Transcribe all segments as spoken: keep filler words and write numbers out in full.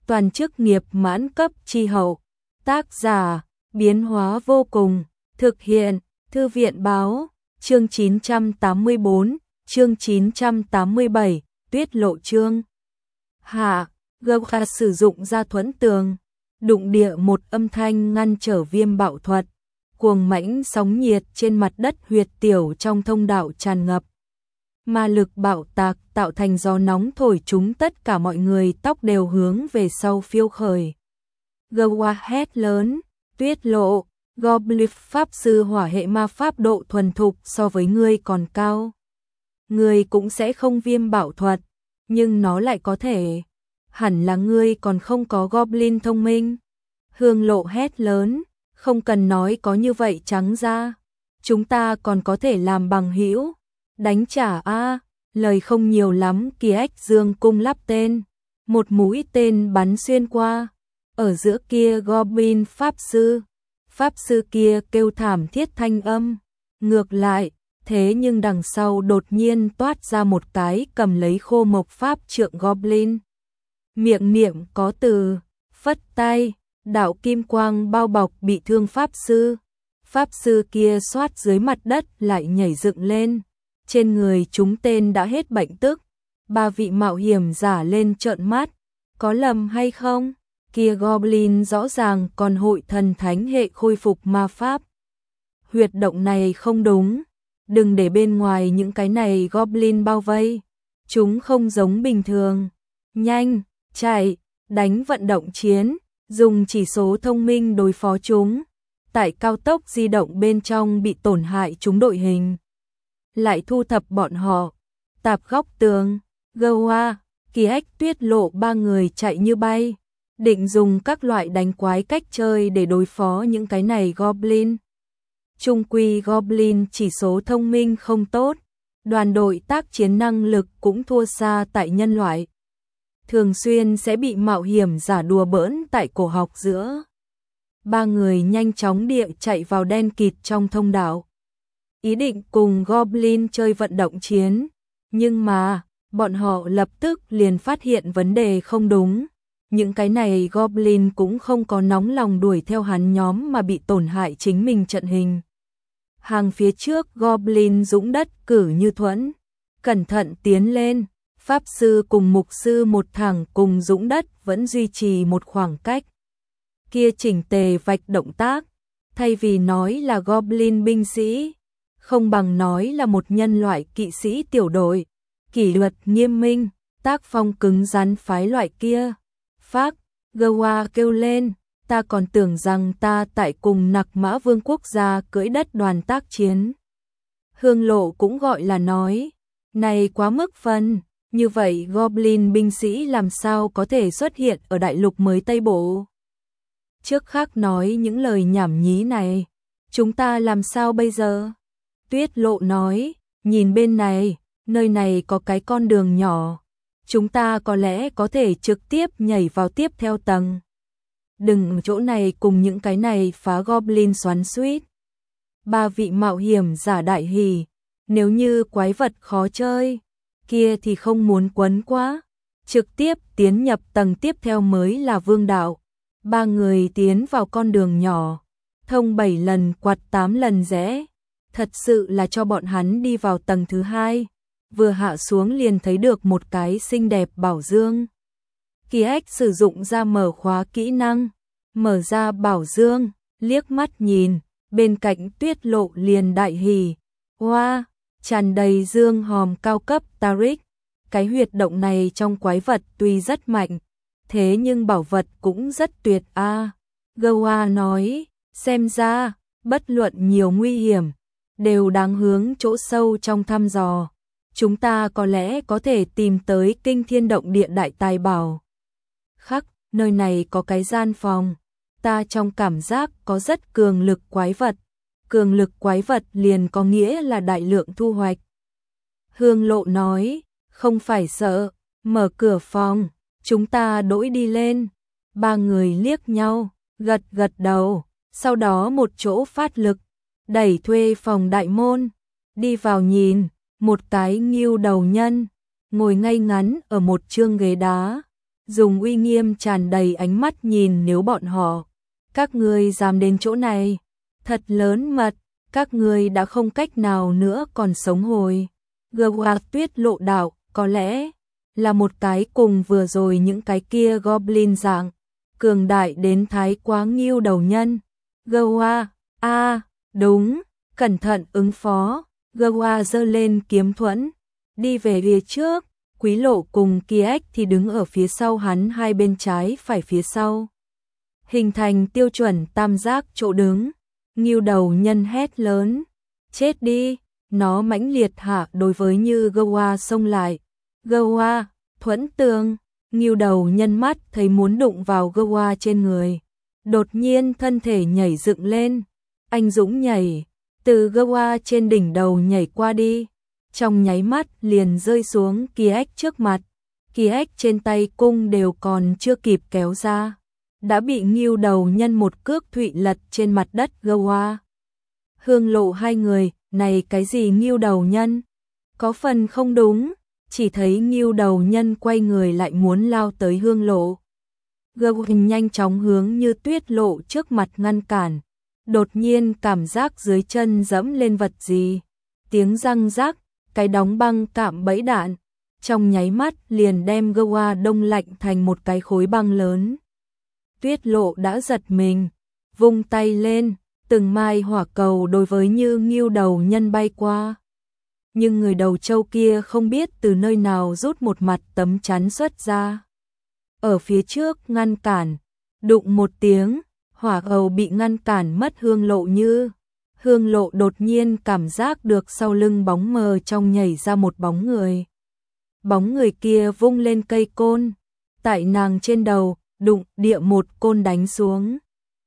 toàn chức nghiệp mãn cấp chi hậu. Tác giả, biến hóa vô cùng, thực hiện, Thư viện báo, chương chín trăm tám mươi bốn, chương chín trăm tám mươi bảy, Tuyết lộ chương. Hạ, Gauga sử dụng ra thuẫn tường, đụng địa một âm thanh ngăn trở viêm bạo thuật, cuồng mãnh sóng nhiệt trên mặt đất huyệt tiểu trong thông đạo tràn ngập. Ma lực bạo tạc tạo thành gió nóng thổi chúng tất cả mọi người tóc đều hướng về sau phiêu khởi. Gauga hét lớn, Tuyết lộ, Goblin pháp sư hỏa hệ ma pháp độ thuần thục so với ngươi còn cao. Ngươi cũng sẽ không viêm bạo thuật, nhưng nó lại có thể. Hẳn là ngươi còn không có Goblin thông minh. Hương lộ hét lớn, không cần nói có như vậy trắng ra. Chúng ta còn có thể làm bằng hữu. Đánh trả a, lời không nhiều lắm, Kiếc dương cung lắp tên. Một mũi tên bắn xuyên qua. Ở giữa kia Goblin pháp sư. Pháp sư kia kêu thảm thiết thanh âm. Ngược lại, thế nhưng đằng sau đột nhiên toát ra một cái cầm lấy khô mộc pháp trượng Goblin. Miệng niệm có từ, phất tay, đạo kim quang bao bọc bị thương pháp sư. Pháp sư kia xoát dưới mặt đất lại nhảy dựng lên. Trên người chúng tên đã hết bệnh tức. Ba vị mạo hiểm giả lên trợn mắt. Có lầm hay không? Kia Goblin rõ ràng còn hội thần thánh hệ khôi phục ma pháp. Huyệt động này không đúng. Đừng để bên ngoài những cái này Goblin bao vây. Chúng không giống bình thường. Nhanh, chạy, đánh vận động chiến, dùng chỉ số thông minh đối phó chúng. Tại cao tốc di động bên trong bị tổn hại chúng đội hình. Lại thu thập bọn họ. Tạp góc tường, Gauga, Kiếc Tuyết lộ ba người chạy như bay. Định dùng các loại đánh quái cách chơi để đối phó những cái này Goblin. Trung quy Goblin chỉ số thông minh không tốt. Đoàn đội tác chiến năng lực cũng thua xa tại nhân loại. Thường xuyên sẽ bị mạo hiểm giả đùa bỡn tại cổ học giữa. Ba người nhanh chóng địa chạy vào đen kịt trong thông đạo. Ý định cùng Goblin chơi vận động chiến. Nhưng mà, bọn họ lập tức liền phát hiện vấn đề không đúng. Những cái này Goblin cũng không có nóng lòng đuổi theo hắn nhóm mà bị tổn hại chính mình trận hình. Hàng phía trước Goblin dũng đất cử như thuẫn. Cẩn thận tiến lên. Pháp sư cùng mục sư một thẳng cùng dũng đất vẫn duy trì một khoảng cách. Kia chỉnh tề vạch động tác. Thay vì nói là Goblin binh sĩ. Không bằng nói là một nhân loại kỵ sĩ tiểu đội. Kỷ luật nghiêm minh. Tác phong cứng rắn phái loại kia. Phác, Gauga kêu lên, ta còn tưởng rằng ta tại cùng Nặc Mã Vương quốc gia cưỡi đất đoàn tác chiến. Hương lộ cũng gọi là nói, này quá mức phân, như vậy Goblin binh sĩ làm sao có thể xuất hiện ở đại lục mới Tây Bộ. Trước khác nói những lời nhảm nhí này, chúng ta làm sao bây giờ? Tuyết lộ nói, nhìn bên này, nơi này có cái con đường nhỏ. Chúng ta có lẽ có thể trực tiếp nhảy vào tiếp theo tầng. Đừng chỗ này cùng những cái này phá Goblin xoắn xuýt. Ba vị mạo hiểm giả đại hỉ. Nếu như quái vật khó chơi, kia thì không muốn quấn quá. Trực tiếp tiến nhập tầng tiếp theo mới là vương đạo. Ba người tiến vào con đường nhỏ. Thông bảy lần quạt tám lần rẽ. Thật sự là cho bọn hắn đi vào tầng thứ hai. Vừa hạ xuống liền thấy được một cái xinh đẹp bảo dương. Kiếc sử dụng ra mở khóa kỹ năng, mở ra bảo dương, liếc mắt nhìn, bên cạnh Tuyết lộ liền đại hỉ. Hoa, wow, tràn đầy dương hòm cao cấp Taric. Cái huyệt động này trong quái vật tuy rất mạnh, thế nhưng bảo vật cũng rất tuyệt a. À. Gauga nói, xem ra, bất luận nhiều nguy hiểm, đều đáng hướng chỗ sâu trong thăm dò. Chúng ta có lẽ có thể tìm tới kinh thiên động địa đại tài bảo. Khắc, nơi này có cái gian phòng. Ta trong cảm giác có rất cường lực quái vật. Cường lực quái vật liền có nghĩa là đại lượng thu hoạch. Hương lộ nói, không phải sợ, mở cửa phòng, chúng ta đỗi đi lên. Ba người liếc nhau, gật gật đầu, sau đó một chỗ phát lực, đẩy thuê phòng đại môn, đi vào nhìn. Một cái nghiêu đầu nhân, ngồi ngay ngắn ở một chương ghế đá, dùng uy nghiêm tràn đầy ánh mắt nhìn nếu bọn họ. Các ngươi dám đến chỗ này, thật lớn mật, các ngươi đã không cách nào nữa còn sống hồi. Gwa Tuyết Lộ đạo, có lẽ là một cái cùng vừa rồi những cái kia goblin dạng, cường đại đến thái quá nghiêu đầu nhân. Gwa, a, đúng, cẩn thận ứng phó. Gwa giơ lên kiếm thuẫn, đi về phía trước, Quý Lộ cùng Kiếc thì đứng ở phía sau hắn hai bên trái phải phía sau. Hình thành tiêu chuẩn tam giác chỗ đứng. Nghiêu đầu nhân hét lớn, chết đi, nó mãnh liệt hạ đối với như Gwa xông lại. Gwa, thuẫn tường, nghiêu đầu nhân mắt thấy muốn đụng vào Gwa trên người. Đột nhiên thân thể nhảy dựng lên, anh dũng nhảy, từ Gwa trên đỉnh đầu nhảy qua đi. Trong nháy mắt liền rơi xuống Kiếc trước mặt. Kiếc trên tay cung đều còn chưa kịp kéo ra, đã bị nghiêu đầu nhân một cước thụy lật trên mặt đất Gwa. Hương Lộ hai người, này cái gì nghiêu đầu nhân? Có phần không đúng, chỉ thấy nghiêu đầu nhân quay người lại muốn lao tới Hương Lộ. Gwa nhanh chóng hướng như Tuyết Lộ trước mặt ngăn cản. Đột nhiên cảm giác dưới chân dẫm lên vật gì. Tiếng răng rắc, cái đóng băng cạm bẫy đạn. Trong nháy mắt liền đem Gwa đông lạnh thành một cái khối băng lớn. Tuyết Lộ đã giật mình, vung tay lên, từng mai hỏa cầu đối với như nghiêu đầu nhân bay qua. Nhưng người đầu trâu kia không biết từ nơi nào rút một mặt tấm chắn xuất ra. Ở phía trước ngăn cản, đụng một tiếng, hỏa cầu bị ngăn cản mất Hương Lộ như. Hương Lộ đột nhiên cảm giác được sau lưng bóng mờ trong nhảy ra một bóng người. Bóng người kia vung lên cây côn, tại nàng trên đầu, đụng địa một côn đánh xuống.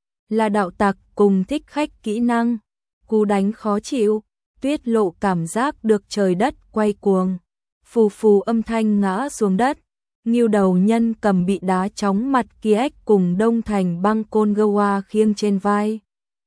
Là đạo tặc cùng thích khách kỹ năng, cú đánh khó chịu, Tuyết Lộ cảm giác được trời đất quay cuồng, phù phù âm thanh ngã xuống đất. Nghiêu đầu nhân cầm bị đá chóng mặt Kiếc cùng đông thành băng côn Gwa khiêng trên vai.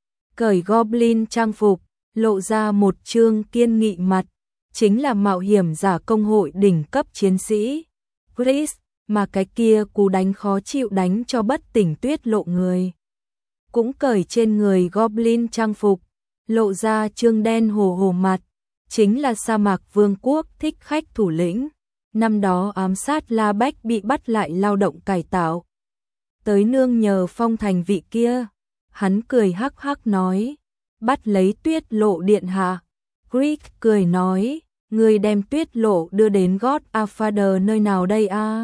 Cởi goblin trang phục, lộ ra một trương kiên nghị mặt, chính là mạo hiểm giả công hội đỉnh cấp chiến sĩ. Chris, mà cái kia cú đánh khó chịu đánh cho bất tỉnh Tuyết Lộ người. Cũng cởi trên người goblin trang phục, lộ ra trương đen hồ hồ mặt, chính là sa mạc vương quốc thích khách thủ lĩnh. Năm đó ám sát La Bách bị bắt lại lao động cải tạo. Tới nương nhờ phong thành vị kia, hắn cười hắc hắc nói, bắt lấy Tuyết Lộ điện hạ. Greek cười nói, người đem Tuyết Lộ đưa đến God Father nơi nào đây a?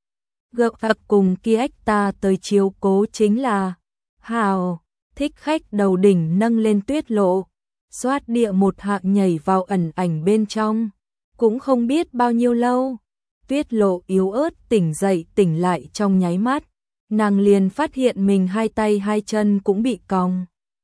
Gợp cùng Kiếc ta tới chiếu cố chính là hào. Thích khách đầu đỉnh nâng lên Tuyết Lộ, xoát địa một hạ nhảy vào ẩn ảnh bên trong. Cũng không biết bao nhiêu lâu, Tuyết Lộ yếu ớt tỉnh dậy tỉnh lại trong nháy mắt, nàng liền phát hiện mình hai tay hai chân cũng bị còng.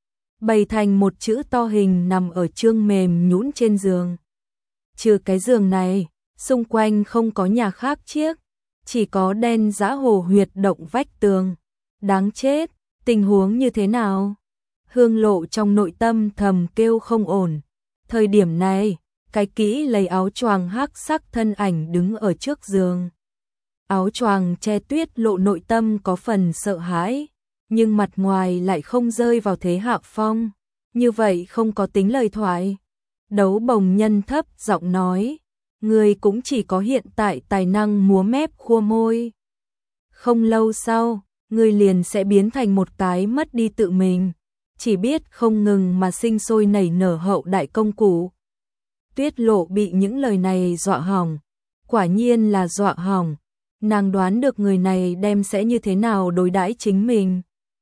Bày thành một chữ to hình nằm ở trương mềm nhũn trên giường. Trừ cái giường này, xung quanh không có nhà khác chiếc, chỉ có đen dã hồ huyệt động vách tường. Đáng chết, tình huống như thế nào? Hương Lộ trong nội tâm thầm kêu không ổn. Thời điểm này, cái kỹ lấy áo choàng hắc sắc thân ảnh đứng ở trước giường. Áo choàng che Tuyết Lộ nội tâm có phần sợ hãi, nhưng mặt ngoài lại không rơi vào thế hạ phong. Như vậy không có tính lời thoại. Đấu bồng nhân thấp giọng nói, người cũng chỉ có hiện tại tài năng múa mép khua môi. Không lâu sau, người liền sẽ biến thành một cái mất đi tự mình, chỉ biết không ngừng mà sinh sôi nảy nở hậu đại công cụ. Tuyết Lộ bị những lời này dọa hỏng, quả nhiên là dọa hỏng, nàng đoán được người này đem sẽ như thế nào đối đãi chính mình.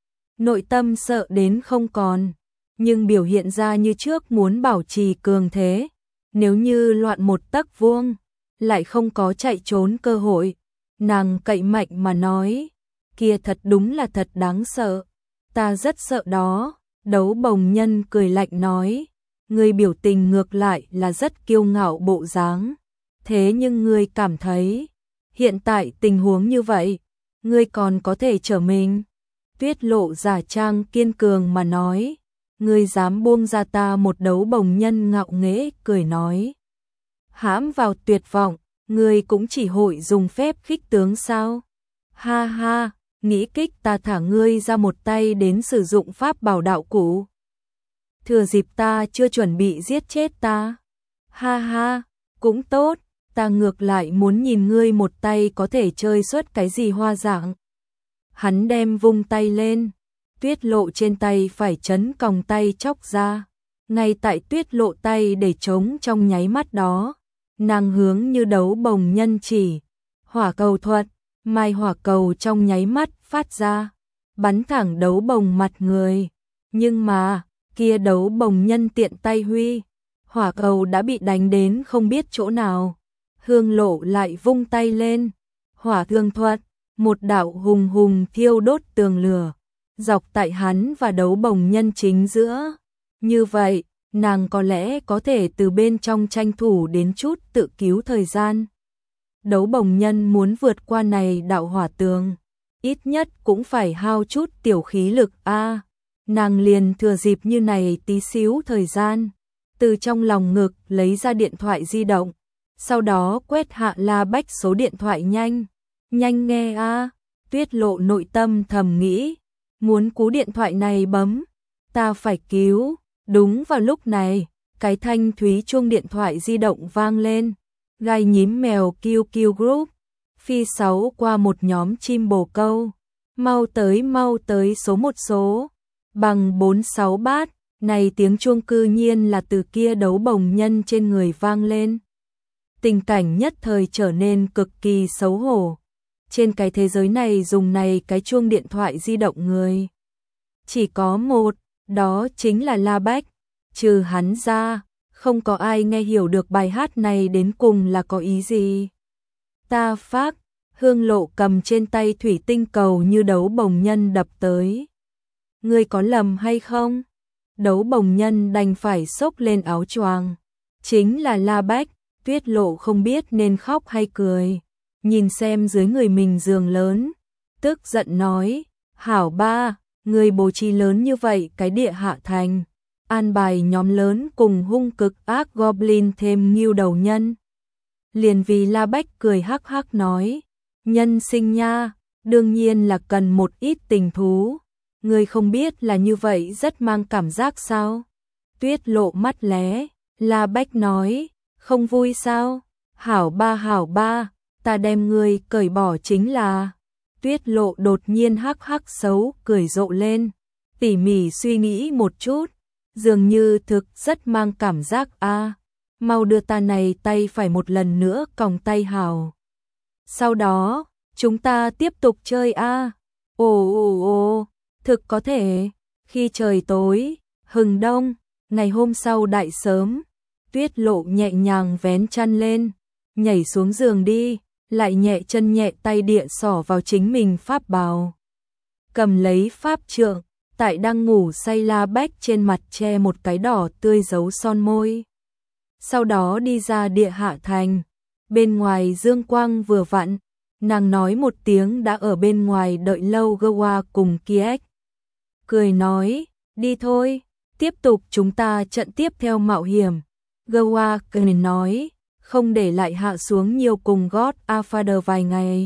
Nội tâm sợ đến không còn, nhưng biểu hiện ra như trước muốn bảo trì cường thế, nếu như loạn một tấc vuông, lại không có chạy trốn cơ hội. Nàng cậy mạnh mà nói, kia thật đúng là thật đáng sợ, ta rất sợ đó. Đấu bồng nhân cười lạnh nói, người biểu tình ngược lại là rất kiêu ngạo bộ dáng. Thế nhưng ngươi cảm thấy, hiện tại tình huống như vậy, ngươi còn có thể trở mình. Tuyết Lộ giả trang kiên cường mà nói, ngươi dám buông ra ta một đấu bồng nhân ngạo nghễ cười nói. Hãm vào tuyệt vọng, ngươi cũng chỉ hội dùng phép khích tướng sao? Ha ha, nghĩ kích ta thả ngươi ra một tay đến sử dụng pháp bảo đạo cụ. Thừa dịp ta chưa chuẩn bị giết chết ta. Ha ha, cũng tốt, ta ngược lại muốn nhìn ngươi một tay có thể chơi xuất cái gì hoa dạng. Hắn đem vung tay lên, Tuyết Lộ trên tay phải chấn còng tay chóc ra. Ngay tại Tuyết Lộ tay để trống trong nháy mắt đó, nàng hướng như đấu bồng nhân chỉ, hỏa cầu thuật, mai hỏa cầu trong nháy mắt phát ra, bắn thẳng đấu bồng mặt người. Nhưng mà, kia đấu bồng nhân tiện tay huy, hỏa cầu đã bị đánh đến không biết chỗ nào. Hương Lộ lại vung tay lên, hỏa thương thuật, một đạo hùng hùng thiêu đốt tường lửa, dọc tại hắn và đấu bồng nhân chính giữa. Như vậy, nàng có lẽ có thể từ bên trong tranh thủ đến chút tự cứu thời gian. Đấu bồng nhân muốn vượt qua này đạo hỏa tường, ít nhất cũng phải hao chút tiểu khí lực a. À, nàng liền thừa dịp như này tí xíu thời gian, từ trong lòng ngực lấy ra điện thoại di động, sau đó quét hạ La Bách số điện thoại nhanh, nhanh nghe a. À, Tuyết Lộ nội tâm thầm nghĩ, muốn cú điện thoại này bấm, ta phải cứu. Đúng vào lúc này, cái thanh thúy chuông điện thoại di động vang lên. Gai nhím mèo Q Q Group, phi sáu qua một nhóm chim bồ câu, mau tới mau tới số một số, bằng bốn sáu bát. Này tiếng chuông cư nhiên là từ kia đấu bồng nhân trên người vang lên. Tình cảnh nhất thời trở nên cực kỳ xấu hổ. Trên cái thế giới này dùng này cái chuông điện thoại di động người chỉ có một, đó chính là La Bách. Trừ hắn ra, không có ai nghe hiểu được bài hát này đến cùng là có ý gì. Ta phác, Hương Lộ cầm trên tay thủy tinh cầu như đấu bồng nhân đập tới. Ngươi có lầm hay không? Đấu bồng nhân đành phải xốc lên áo choàng. Chính là La Bách. Tuyết Lộ không biết nên khóc hay cười. Nhìn xem dưới người mình giường lớn, tức giận nói, hảo ba, người bố trí lớn như vậy cái địa hạ thành, an bài nhóm lớn cùng hung cực ác goblin thêm ngưu đầu nhân. Liền vì La Bách cười hắc hắc nói, nhân sinh nha, đương nhiên là cần một ít tình thú, người không biết là như vậy rất mang cảm giác sao? Tuyết Lộ mắt lé, La Bách nói, không vui sao? Hảo ba hảo ba, ta đem ngươi cởi bỏ chính là. Tuyết Lộ đột nhiên hắc hắc xấu cười rộ lên, tỉ mỉ suy nghĩ một chút, dường như thực rất mang cảm giác a. À, mau đưa ta này tay phải một lần nữa còng tay hảo. Sau đó, chúng ta tiếp tục chơi a. À. Ồ ồ ồ, thực có thể. Khi trời tối, hừng đông, ngày hôm sau đại sớm, Tuyết Lộ nhẹ nhàng vén chăn lên, nhảy xuống giường đi, lại nhẹ chân nhẹ tay địa xỏ vào chính mình pháp bào. Cầm lấy pháp trượng, tại đang ngủ say La Bách trên mặt che một cái đỏ tươi dấu son môi. Sau đó đi ra địa hạ thành, bên ngoài dương quang vừa vặn, nàng nói một tiếng đã ở bên ngoài đợi lâu Gawa cùng Kiek. Cười nói, đi thôi, tiếp tục chúng ta trận tiếp theo mạo hiểm. Gawa cười nói, không để lại hạ xuống nhiều cùng God a Father vài ngày.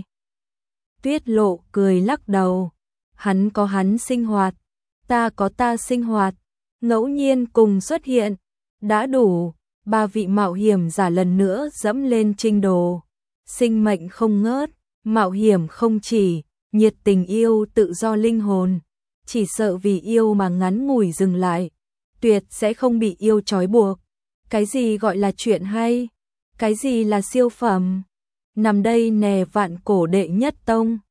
Tuyết Lộ cười lắc đầu, hắn có hắn sinh hoạt, ta có ta sinh hoạt, ngẫu nhiên cùng xuất hiện, đã đủ. Ba vị mạo hiểm giả lần nữa dẫm lên trinh đồ, sinh mệnh không ngớt, mạo hiểm không chỉ, nhiệt tình yêu tự do linh hồn, chỉ sợ vì yêu mà ngắn ngủi dừng lại, tuyệt sẽ không bị yêu trói buộc. Cái gì gọi là chuyện hay? Cái gì là siêu phẩm? Nằm đây nè vạn cổ đệ nhất tông,